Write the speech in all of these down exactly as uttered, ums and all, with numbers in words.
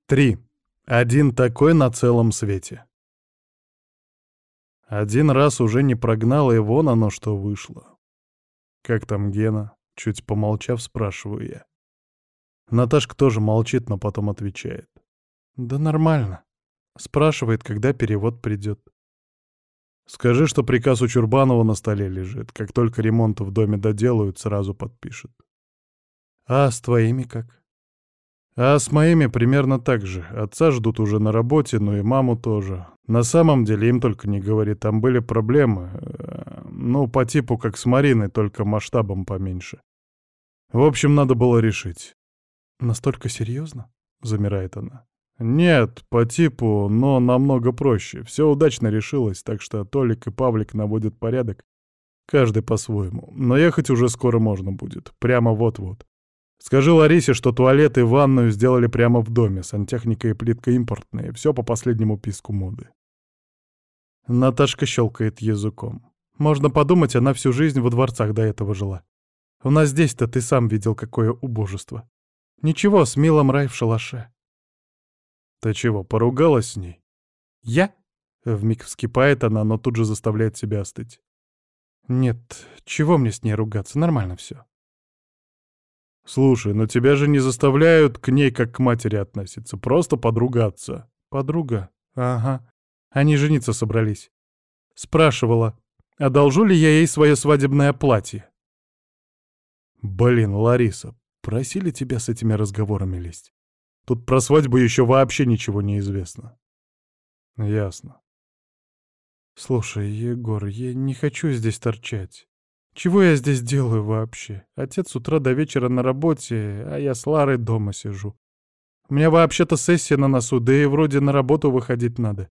Три. Один такой на целом свете. Один раз уже не прогнал, и вон оно что вышло. «Как там Гена?» — чуть помолчав, спрашиваю я. Наташка тоже молчит, но потом отвечает. «Да нормально». Спрашивает, когда перевод придет. «Скажи, что приказ у Чурбанова на столе лежит. Как только ремонт в доме доделают, сразу подпишет». «А с твоими как?» А с моими примерно так же. Отца ждут уже на работе, ну и маму тоже. На самом деле им только не говори, там были проблемы. э, Ну, по типу как с Мариной, только масштабом поменьше. В общем, надо было решить. «Настолько серьезно?» — замирает она. «Нет, по типу, но намного проще. Все удачно решилось, так что Толик и Павлик наводят порядок. Каждый по-своему. Но ехать уже скоро можно будет. Прямо вот-вот. Скажи Ларисе, что туалет и ванную сделали прямо в доме, сантехника и плитка импортные, все по последнему писку моды». Наташка щелкает языком. Можно подумать, она всю жизнь во дворцах до этого жила. У нас здесь-то ты сам видел, какое убожество. Ничего, с милым рай в шалаше. Ты чего, поругалась с ней? Я? Вмиг вскипает она, но тут же заставляет себя остыть. Нет, чего мне с ней ругаться, нормально все. Слушай, но тебя же не заставляют к ней как к матери относиться, просто подругаться. Подруга? Ага. Они жениться собрались. Спрашивала, одолжу ли я ей свое свадебное платье. Блин, Лариса, просили тебя с этими разговорами лезть. Тут про свадьбу еще вообще ничего не известно. Ясно. Слушай, Егор, я не хочу здесь торчать. Чего я здесь делаю вообще? Отец с утра до вечера на работе, а я с Ларой дома сижу. У меня вообще-то сессия на носу, да и вроде на работу выходить надо.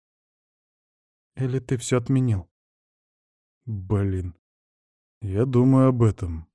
Или ты все отменил? Блин, я думаю об этом.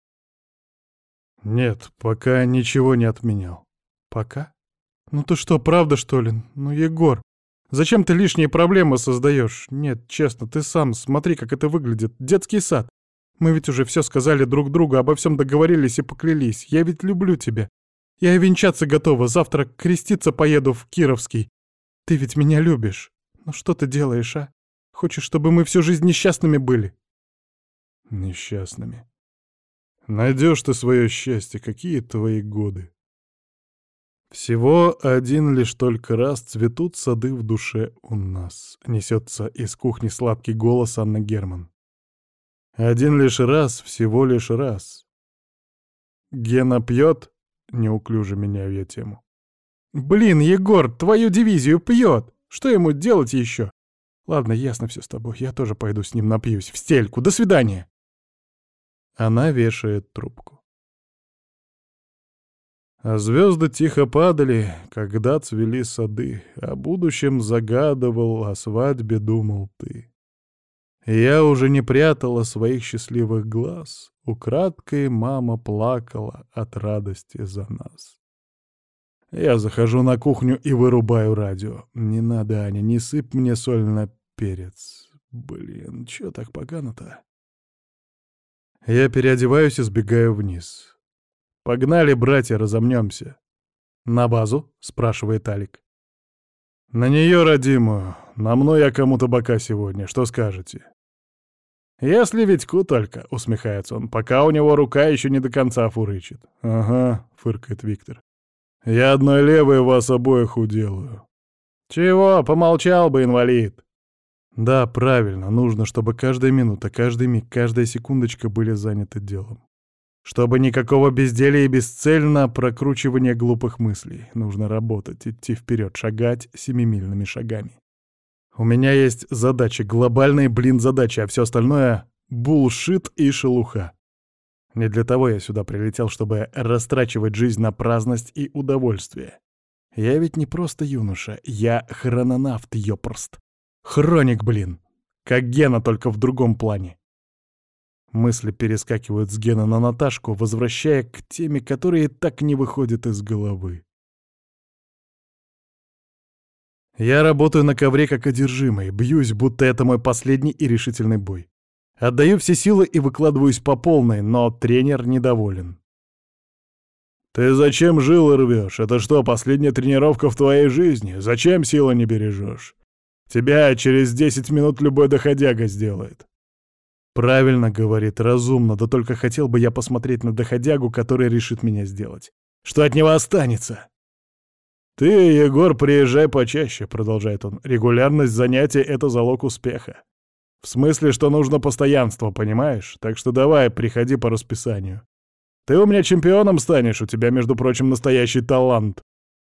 Нет, пока ничего не отменял. Пока? Ну ты что, правда, что ли? Ну, Егор, зачем ты лишние проблемы создаешь? Нет, честно, ты сам смотри, как это выглядит. Детский сад. Мы ведь уже все сказали друг другу, обо всем договорились и поклялись. Я ведь люблю тебя. Я и венчаться готова. Завтра креститься поеду в Кировский. Ты ведь меня любишь. Ну что ты делаешь, а? Хочешь, чтобы мы всю жизнь несчастными были? Несчастными. Найдешь ты свое счастье, какие твои годы. Всего один лишь только раз цветут сады в душе у нас. Несется из кухни сладкий голос Анны Герман. Один лишь раз, всего лишь раз. Гена пьет? Неуклюже меняю я тему. Блин, Егор, твою дивизию пьет. Что ему делать еще? Ладно, ясно все с тобой. Я тоже пойду с ним напьюсь. В стельку. До свидания. Она вешает трубку. А звезды тихо падали, когда цвели сады. О будущем загадывал, о свадьбе думал ты. Я уже не прятала своих счастливых глаз. Украдкой мама плакала от радости за нас. Я захожу на кухню и вырубаю радио. Не надо, Аня, не сыпь мне соль на перец. Блин, чё так погано-то? Я переодеваюсь и сбегаю вниз. «Погнали, братья, разомнёмся». «На базу?» — спрашивает Алик. «На неё, родимую. На мной я кому-то бока сегодня. Что скажете?» «Если Витьку только», — усмехается он, «пока у него рука ещё не до конца фурычит». «Ага», — фыркает Виктор. «Я одной левой вас обоих уделаю». «Чего, помолчал бы, инвалид?» «Да, правильно. Нужно, чтобы каждая минута, каждый миг, каждая секундочка были заняты делом. Чтобы никакого безделия и бесцельно прокручивания глупых мыслей. Нужно работать, идти вперед, шагать семимильными шагами. У меня есть задачи, глобальные, блин, задачи, а все остальное — булшит и шелуха. Не для того я сюда прилетел, чтобы растрачивать жизнь на праздность и удовольствие. Я ведь не просто юноша, я хрононавт, ёпрст. Хроник, блин. Как Гена, только в другом плане. Мысли перескакивают с Гена на Наташку, возвращая к теме, которые так не выходят из головы. Я работаю на ковре как одержимый, бьюсь, будто это мой последний и решительный бой. Отдаю все силы и выкладываюсь по полной, но тренер недоволен. «Ты зачем жилы рвешь? Это что, последняя тренировка в твоей жизни? Зачем силы не бережешь? Тебя через десять минут любой доходяга сделает». «Правильно, — говорит, — разумно, да только хотел бы я посмотреть на доходягу, который решит меня сделать. Что от него останется?» «Ты, Егор, приезжай почаще, — продолжает он. — Регулярность занятий — это залог успеха. В смысле, что нужно постоянство, понимаешь? Так что давай, приходи по расписанию. Ты у меня чемпионом станешь, у тебя, между прочим, настоящий талант».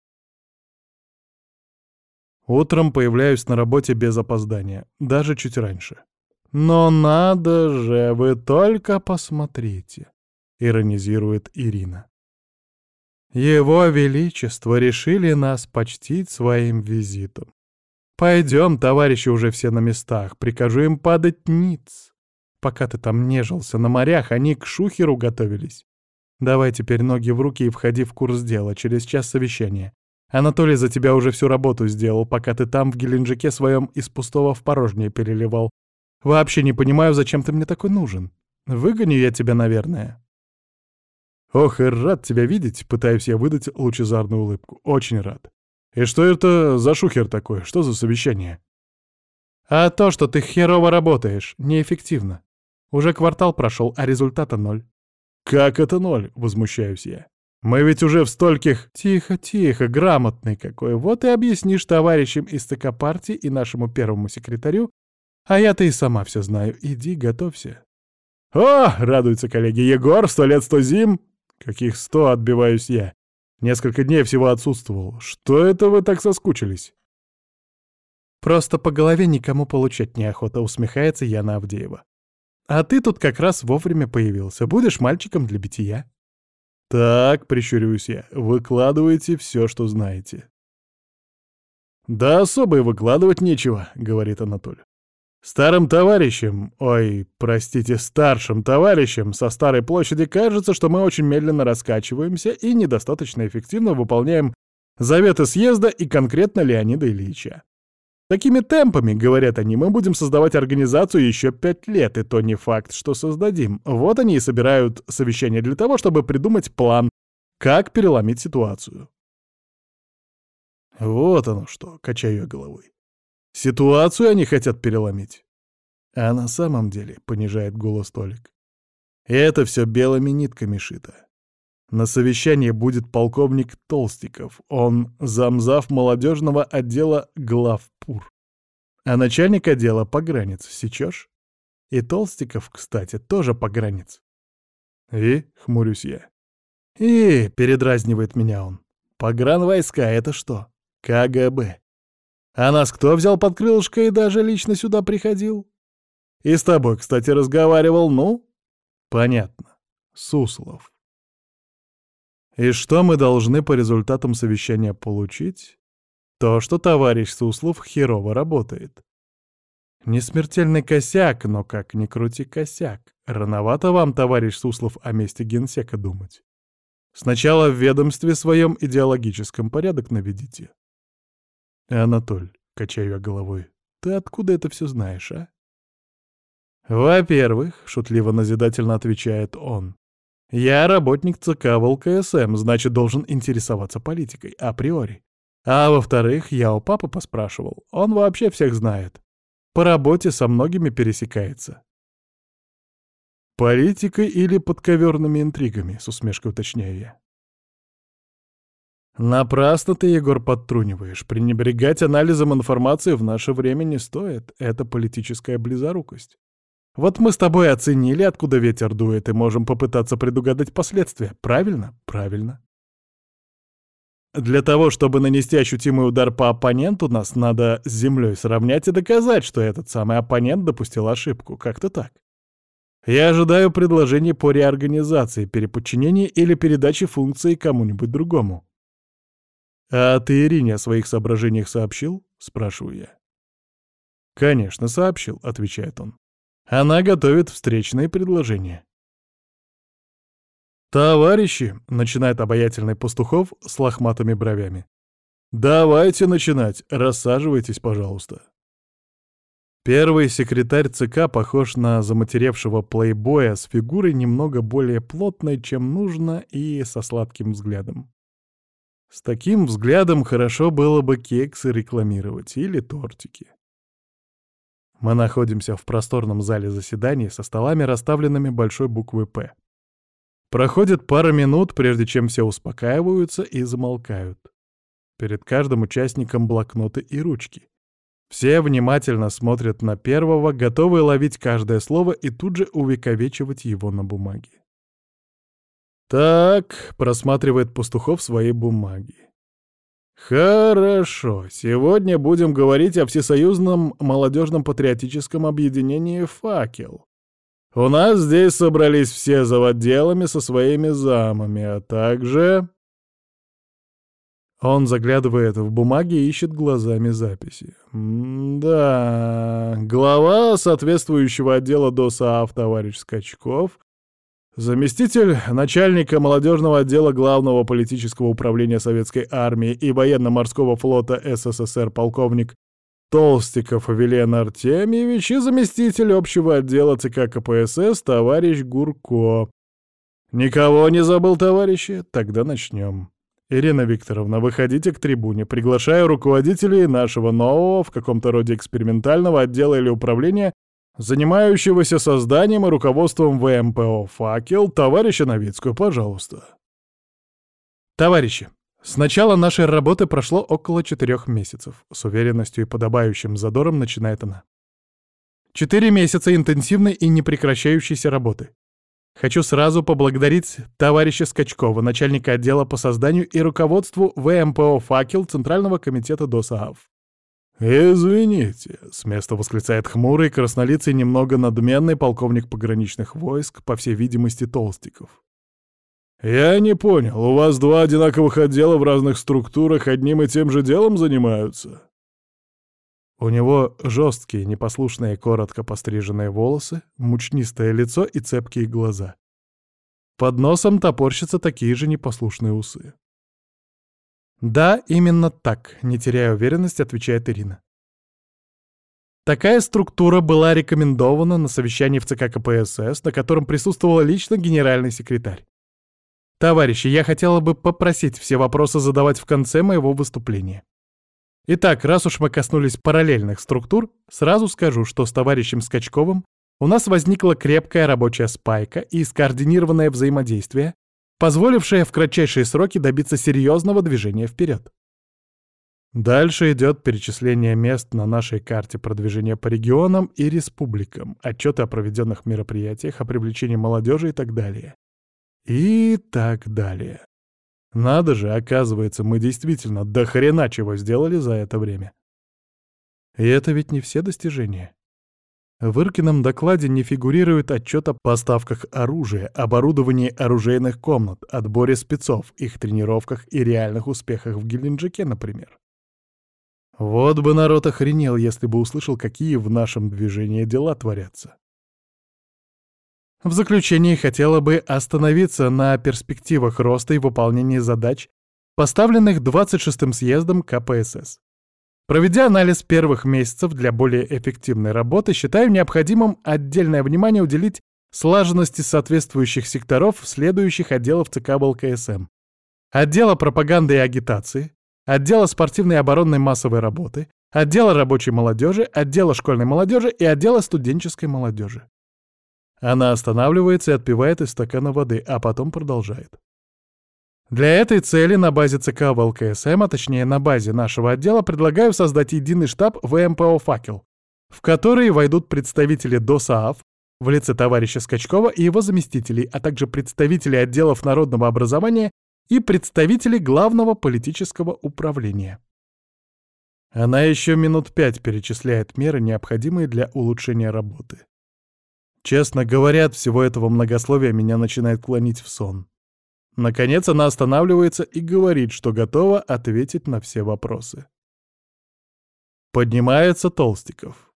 Утром появляюсь на работе без опоздания, даже чуть раньше. «Но надо же, вы только посмотрите!» — иронизирует Ирина. «Его Величество решили нас почтить своим визитом. Пойдем, товарищи уже все на местах, прикажу им падать ниц. Пока ты там нежился на морях, они к шухеру готовились. Давай теперь ноги в руки и входи в курс дела, через час совещания. Анатолий за тебя уже всю работу сделал, пока ты там в Геленджике своем из пустого в порожнее переливал. Вообще не понимаю, зачем ты мне такой нужен. Выгоню я тебя, наверное». «Ох, и рад тебя видеть», — пытаюсь я выдать лучезарную улыбку. «Очень рад. И что это за шухер такой? Что за совещание?» «А то, что ты херово работаешь, неэффективно. Уже квартал прошел, а результата ноль». «Как это ноль?» — возмущаюсь я. «Мы ведь уже в стольких...» «Тихо, тихо, грамотный какой. Вот и объяснишь товарищам из ЦК партии и нашему первому секретарю, а я-то и сама все знаю. Иди, готовься». «О!» — радуются коллеги. «Егор, сто лет, сто зим!» «Каких сто?» — отбиваюсь я. Несколько дней всего отсутствовал. Что это вы так соскучились? «Просто по голове никому получать неохота», — усмехается Яна Авдеева. «А ты тут как раз вовремя появился. Будешь мальчиком для бития». «Так», — прищуриваюсь я, — «выкладывайте все, что знаете». «Да особо и выкладывать нечего», — говорит Анатолий. «Старым товарищам, ой, простите, старшим товарищам со Старой площади кажется, что мы очень медленно раскачиваемся и недостаточно эффективно выполняем заветы съезда и конкретно Леонида Ильича. Такими темпами, — говорят они, — мы будем создавать организацию еще пять лет, и то не факт, что создадим. Вот они и собирают совещание для того, чтобы придумать план, как переломить ситуацию». «Вот оно что», — качаю я головой. «Ситуацию они хотят переломить». А на самом деле, — понижает голос Толик, — это все белыми нитками шито. На совещании будет полковник Толстиков, он замзав молодежного отдела главпур, а начальник отдела погранец, сечешь? И Толстиков, кстати, тоже погранец. «И?» — хмурюсь я. «И?» — передразнивает меня он. «Погранвойска — это что? КГБ. А нас кто взял под крылышко и даже лично сюда приходил? И с тобой, кстати, разговаривал, ну?» «Понятно. Суслов». И что мы должны по результатам совещания получить? То, что товарищ Суслов херово работает. Не смертельный косяк, но как ни крути косяк. Рановато вам, товарищ Суслов, о месте генсека думать. Сначала в ведомстве своем идеологическом порядок наведите. Анатоль, качаю я головой, ты откуда это все знаешь, а? Во-первых, шутливо-назидательно отвечает он, я работник ЦК ВЛКСМ, значит, должен интересоваться политикой, априори. А во-вторых, я у папы поспрашивал, он вообще всех знает. По работе со многими пересекается. Политикой или подковерными интригами, с усмешкой уточняю я. Напрасно ты, Егор, подтруниваешь. Пренебрегать анализом информации в наше время не стоит. Это политическая близорукость. Вот мы с тобой оценили, откуда ветер дует, и можем попытаться предугадать последствия. Правильно? Правильно. Для того, чтобы нанести ощутимый удар по оппоненту, нас надо с землей сравнять и доказать, что этот самый оппонент допустил ошибку. Как-то так. Я ожидаю предложений по реорганизации, переподчинении или передаче функции кому-нибудь другому. «А ты Ирине о своих соображениях сообщил?» — спрашиваю я. «Конечно, сообщил», — отвечает он. «Она готовит встречные предложения». «Товарищи», — начинает обаятельный Пастухов с лохматыми бровями, — «давайте начинать, рассаживайтесь, пожалуйста». Первый секретарь ЦК похож на заматеревшего плейбоя с фигурой немного более плотной, чем нужно, и со сладким взглядом. С таким взглядом хорошо было бы кексы рекламировать или тортики. Мы находимся в просторном зале заседаний со столами, расставленными большой буквой «П». Проходит пара минут, прежде чем все успокаиваются и замолкают. Перед каждым участником блокноты и ручки. Все внимательно смотрят на первого, готовые ловить каждое слово и тут же увековечивать его на бумаге. «Так», — просматривает Пастухов свои бумаги. «Хорошо, сегодня будем говорить о Всесоюзном молодежном патриотическом объединении «Факел». У нас здесь собрались все заводделами со своими замами, а также...» Он заглядывает в бумаги и ищет глазами записи. «Да, глава соответствующего отдела ДОСААФ товарищ Скачков, заместитель начальника молодежного отдела Главного политического управления Советской армии и военно-морского флота СССР полковник Толстиков Вилен Артемьевич и заместитель общего отдела ЦК КПСС товарищ Гурко. Никого не забыл, товарищи? Тогда начнем. Ирина Викторовна, выходите к трибуне. Приглашаю руководителей нашего нового, в каком-то роде экспериментального отдела или управления, занимающегося созданием и руководством ВМПО «Факел», товарища Новицкую, пожалуйста. Товарищи, с начала нашей работы прошло около четырех месяцев. С уверенностью и подобающим задором начинает она. Четыре месяца интенсивной и непрекращающейся работы. Хочу сразу поблагодарить товарища Скачкова, начальника отдела по созданию и руководству ВМПО «Факел» Центрального комитета ДОСААФ. «Извините», — с места восклицает хмурый, краснолицый, немного надменный полковник пограничных войск, по всей видимости, Толстиков. «Я не понял, у вас два одинаковых отдела в разных структурах одним и тем же делом занимаются?» У него жесткие, непослушные, коротко постриженные волосы, мучнистое лицо и цепкие глаза. Под носом топорщатся такие же непослушные усы. «Да, именно так», — не теряя уверенности, отвечает Ирина. Такая структура была рекомендована на совещании в ЦК КПСС, на котором присутствовал лично генеральный секретарь. Товарищи, я хотела бы попросить все вопросы задавать в конце моего выступления. Итак, раз уж мы коснулись параллельных структур, сразу скажу, что с товарищем Скачковым у нас возникла крепкая рабочая спайка и скоординированное взаимодействие, позволившее в кратчайшие сроки добиться серьезного движения вперед. Дальше идет перечисление мест на нашей карте продвижения по регионам и республикам, отчеты о проведенных мероприятиях, о привлечении молодежи и так далее. И так далее. Надо же, оказывается, мы действительно до хрена чего сделали за это время. И это ведь не все достижения. В Иркином докладе не фигурирует отчет о поставках оружия, оборудовании оружейных комнат, отборе спецов, их тренировках и реальных успехах в Геленджике, например. Вот бы народ охренел, если бы услышал, какие в нашем движении дела творятся. В заключение хотела бы остановиться на перспективах роста и выполнения задач, поставленных двадцать шестым съездом КПСС. Проведя анализ первых месяцев для более эффективной работы, считаю необходимым отдельное внимание уделить слаженности соответствующих секторов следующих отделов ЦК ВЛКСМ. Отдела пропаганды и агитации, отдела спортивной и оборонной массовой работы, отдела рабочей молодежи, отдела школьной молодежи и отдела студенческой молодежи. Она останавливается и отпивает из стакана воды, а потом продолжает. Для этой цели на базе ЦК ВЛКСМ, а точнее на базе нашего отдела, предлагаю создать единый штаб ВМПО «Факел», в который войдут представители ДОСААФ в лице товарища Скачкова и его заместителей, а также представители отделов народного образования и представители Главного политического управления. Она еще минут пять перечисляет меры, необходимые для улучшения работы. Честно говоря, от всего этого многословия меня начинает клонить в сон. Наконец она останавливается и говорит, что готова ответить на все вопросы. Поднимается Толстиков.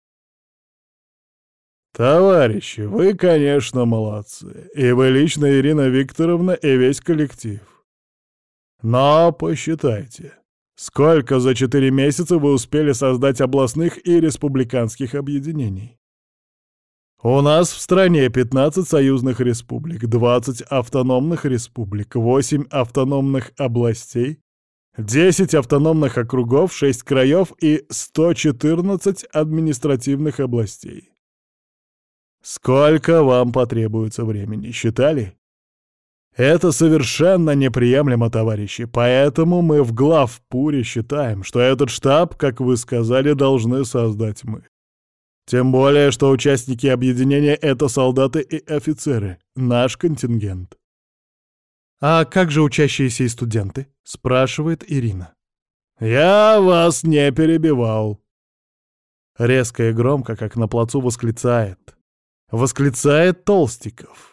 «Товарищи, вы, конечно, молодцы. И вы лично, Ирина Викторовна, и весь коллектив. Но посчитайте. Сколько за четыре месяца вы успели создать областных и республиканских объединений? У нас в стране пятнадцать союзных республик, двадцать автономных республик, восемь автономных областей, десять автономных округов, шесть краев и сто четырнадцать административных областей. Сколько вам потребуется времени, считали? Это совершенно неприемлемо, товарищи, поэтому мы в главпуре считаем, что этот штаб, как вы сказали, должны создать мы. Тем более, что участники объединения — это солдаты и офицеры, наш контингент. «А как же учащиеся и студенты?» — спрашивает Ирина. «Я вас не перебивал». Резко и громко, как на плацу, восклицает. Восклицает Толстиков.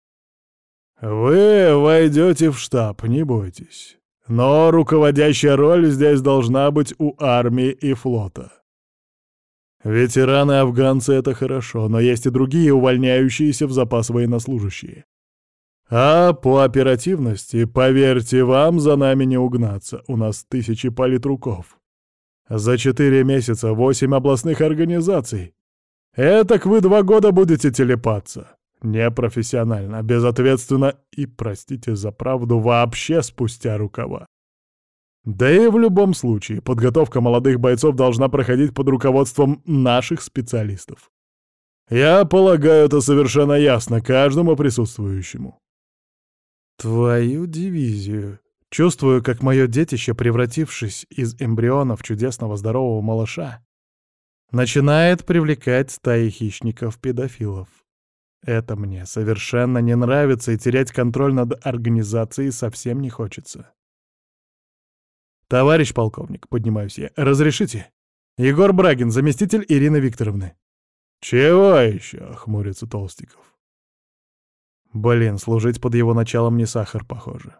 «Вы войдете в штаб, не бойтесь. Но руководящая роль здесь должна быть у армии и флота. Ветераны-афганцы — это хорошо, но есть и другие увольняющиеся в запас военнослужащие. А по оперативности, поверьте, вам за нами не угнаться, у нас тысячи политруков. За четыре месяца восемь областных организаций. Этак вы два года будете телепаться. Непрофессионально, безответственно и, простите за правду, вообще спустя рукава. Да и в любом случае, подготовка молодых бойцов должна проходить под руководством наших специалистов. Я полагаю, это совершенно ясно каждому присутствующему. Твою дивизию. Чувствую, как мое детище, превратившись из эмбриона в чудесного здорового малыша, начинает привлекать стаи хищников-педофилов. Это мне совершенно не нравится, и терять контроль над организацией совсем не хочется. «Товарищ полковник», — поднимаюсь я, — «разрешите? Егор Брагин, заместитель Ирины Викторовны». «Чего еще?» — хмурится Толстиков. Блин, служить под его началом не сахар, похоже.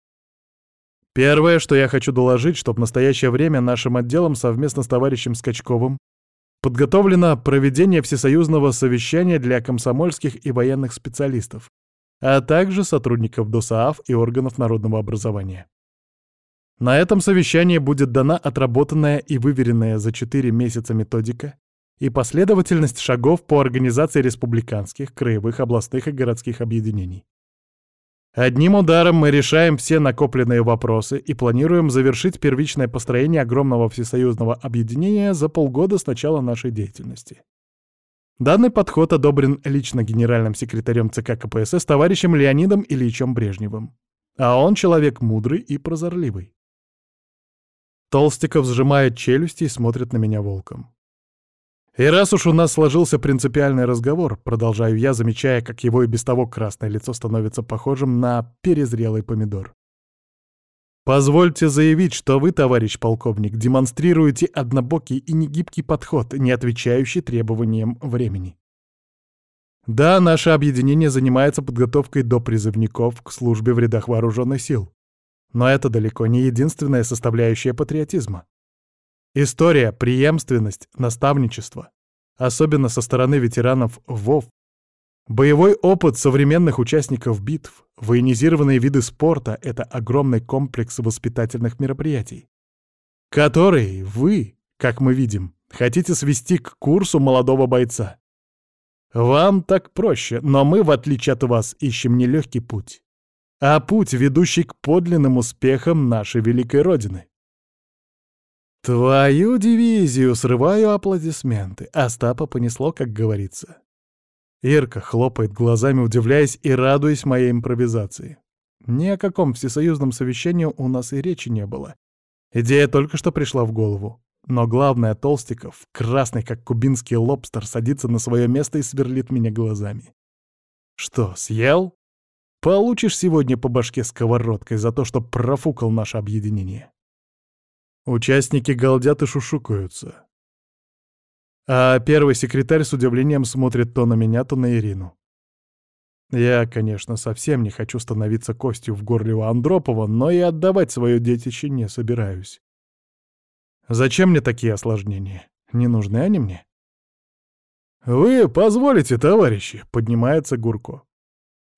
Первое, что я хочу доложить, что в настоящее время нашим отделом совместно с товарищем Скачковым подготовлено проведение всесоюзного совещания для комсомольских и военных специалистов, а также сотрудников ДОСААФ и органов народного образования. На этом совещании будет дана отработанная и выверенная за четыре месяца методика и последовательность шагов по организации республиканских, краевых, областных и городских объединений. Одним ударом мы решаем все накопленные вопросы и планируем завершить первичное построение огромного всесоюзного объединения за полгода с начала нашей деятельности. Данный подход одобрен лично генеральным секретарем ЦК КПСС товарищем Леонидом Ильичем Брежневым. А он человек мудрый и прозорливый. Толстиков сжимает челюсти и смотрит на меня волком. И раз уж у нас сложился принципиальный разговор, продолжаю я, замечая, как его и без того красное лицо становится похожим на перезрелый помидор. Позвольте заявить, что вы, товарищ полковник, демонстрируете однобокий и негибкий подход, не отвечающий требованиям времени. Да, наше объединение занимается подготовкой допризывников к службе в рядах вооруженных сил. Но это далеко не единственная составляющая патриотизма. История, преемственность, наставничество, особенно со стороны ветеранов ВОВ, боевой опыт современных участников битв, военизированные виды спорта — это огромный комплекс воспитательных мероприятий, который вы, как мы видим, хотите свести к курсу молодого бойца. Вам так проще, но мы, в отличие от вас, ищем не легкий путь, а путь, ведущий к подлинным успехам нашей великой Родины. Твою дивизию, срываю аплодисменты. Остапа понесло, как говорится. Ирка хлопает глазами, удивляясь и радуясь моей импровизации. Ни о каком всесоюзном совещании у нас и речи не было. Идея только что пришла в голову. Но главное, Толстиков, красный как кубинский лобстер, садится на свое место и сверлит меня глазами. Что, съел? Получишь сегодня по башке сковородкой за то, что профукал наше объединение. Участники галдят и шушукаются. А первый секретарь с удивлением смотрит то на меня, то на Ирину. Я, конечно, совсем не хочу становиться костью в горле у Андропова, но и отдавать свое детище не собираюсь. Зачем мне такие осложнения? Не нужны они мне? «Вы позволите, товарищи?» — поднимается Гурко.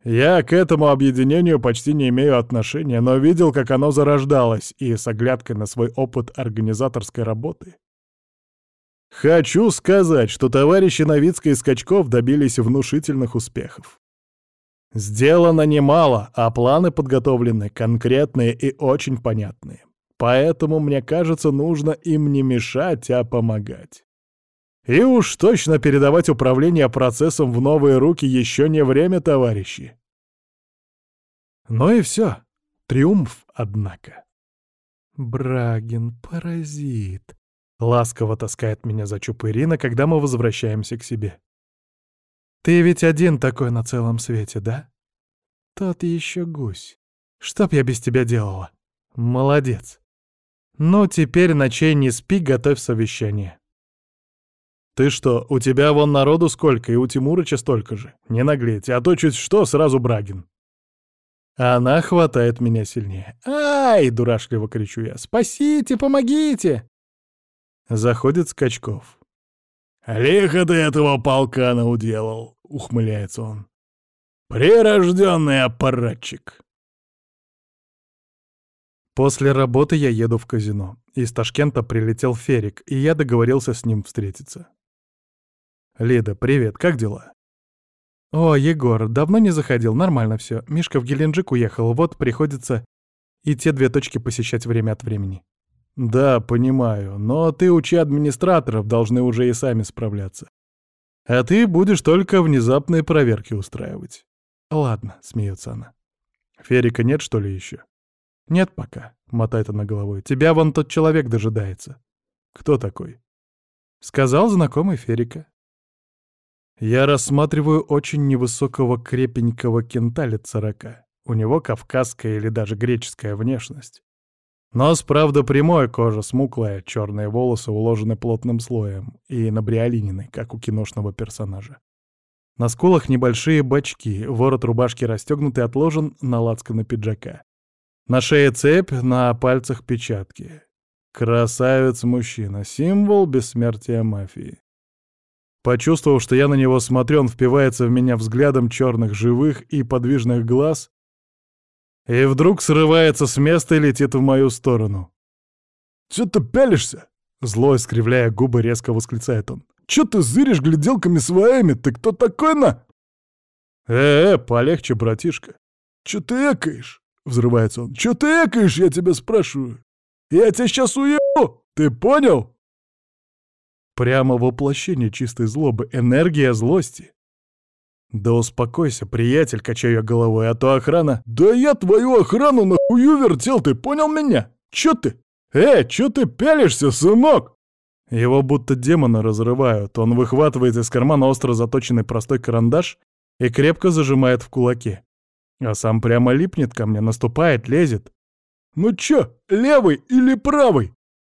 Я к этому объединению почти не имею отношения, но видел, как оно зарождалось, и с оглядкой на свой опыт организаторской работы. Хочу сказать, что товарищи Новицкий и Скачков добились внушительных успехов. Сделано немало, а планы подготовлены конкретные и очень понятные. Поэтому, мне кажется, нужно им не мешать, а помогать. И уж точно передавать управление процессом в новые руки еще не время, товарищи. Ну и все. Триумф, однако. Брагин, паразит. Ласково таскает меня за чуб Ирина, когда мы возвращаемся к себе. Ты ведь один такой на целом свете, да? Тот еще гусь. Что б я без тебя делала? Молодец. Ну, теперь ночей не спи, готовь совещание. Ты что, у тебя вон народу сколько, и у Тимурыча столько же. Не наглейте, а то чуть что, сразу Брагин. Она хватает меня сильнее. «Ай!» — дурашливо кричу я. «Спасите, помогите!» Заходит Скачков. «Лихо ты этого полкана уделал!» — ухмыляется он. «Прирожденный аппаратчик!» После работы я еду в казино. Из Ташкента прилетел Ферик, и я договорился с ним встретиться. «Лида, привет, как дела?» «О, Егор, давно не заходил, нормально все. Мишка в Геленджик уехал, вот приходится и те две точки посещать время от времени». «Да, понимаю, но ты учи администраторов, должны уже и сами справляться. А ты будешь только внезапные проверки устраивать». «Ладно», — смеется она. «Ферика нет, что ли, еще?» «Нет пока», — мотает она головой. «Тебя вон тот человек дожидается». «Кто такой?» «Сказал знакомый Ферика». Я рассматриваю очень невысокого крепенького кента лет сорока. У него кавказская или даже греческая внешность. Нос, правда, прямой, кожа смуглая, черные волосы уложены плотным слоем и набриолинены, как у киношного персонажа. На скулах небольшие бачки, ворот рубашки расстегнут и отложен на лацканы пиджака. На шее цепь, на пальцах печатки. Красавец-мужчина, символ бессмертия мафии. Почувствовав, что я на него смотрю, он впивается в меня взглядом черных живых и подвижных глаз и вдруг срывается с места и летит в мою сторону. «Чё ты пялишься?» — зло искривляя губы, резко восклицает он. «Чё ты зыришь гляделками своими? Ты кто такой на...» «Э-э, полегче, братишка». «Чё ты экаешь?» — взрывается он. «Чё ты экаешь, я тебя спрашиваю? Я тебя сейчас уебу! Ты понял?» Прямо воплощение чистой злобы, энергия злости. «Да успокойся, приятель», — качаю я головой, а то охрана... «Да я твою охрану нахую вертел, ты понял меня? Чё ты? Э, чё ты пялишься, сынок?» Его будто демона разрывают, он выхватывает из кармана остро заточенный простой карандаш и крепко зажимает в кулаке. А сам прямо липнет ко мне, наступает, лезет. «Ну чё, левый или правый?»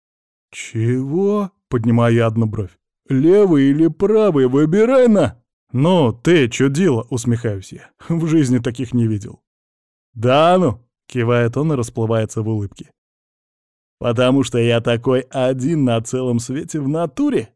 «Чего?» — поднимаю я одну бровь. «Левый или правый, выбирай на!» «Ну, ты чудила!» — усмехаюсь я. В жизни таких не видел. «Да ну!» — кивает он и расплывается в улыбке. «Потому что я такой один на целом свете в натуре!»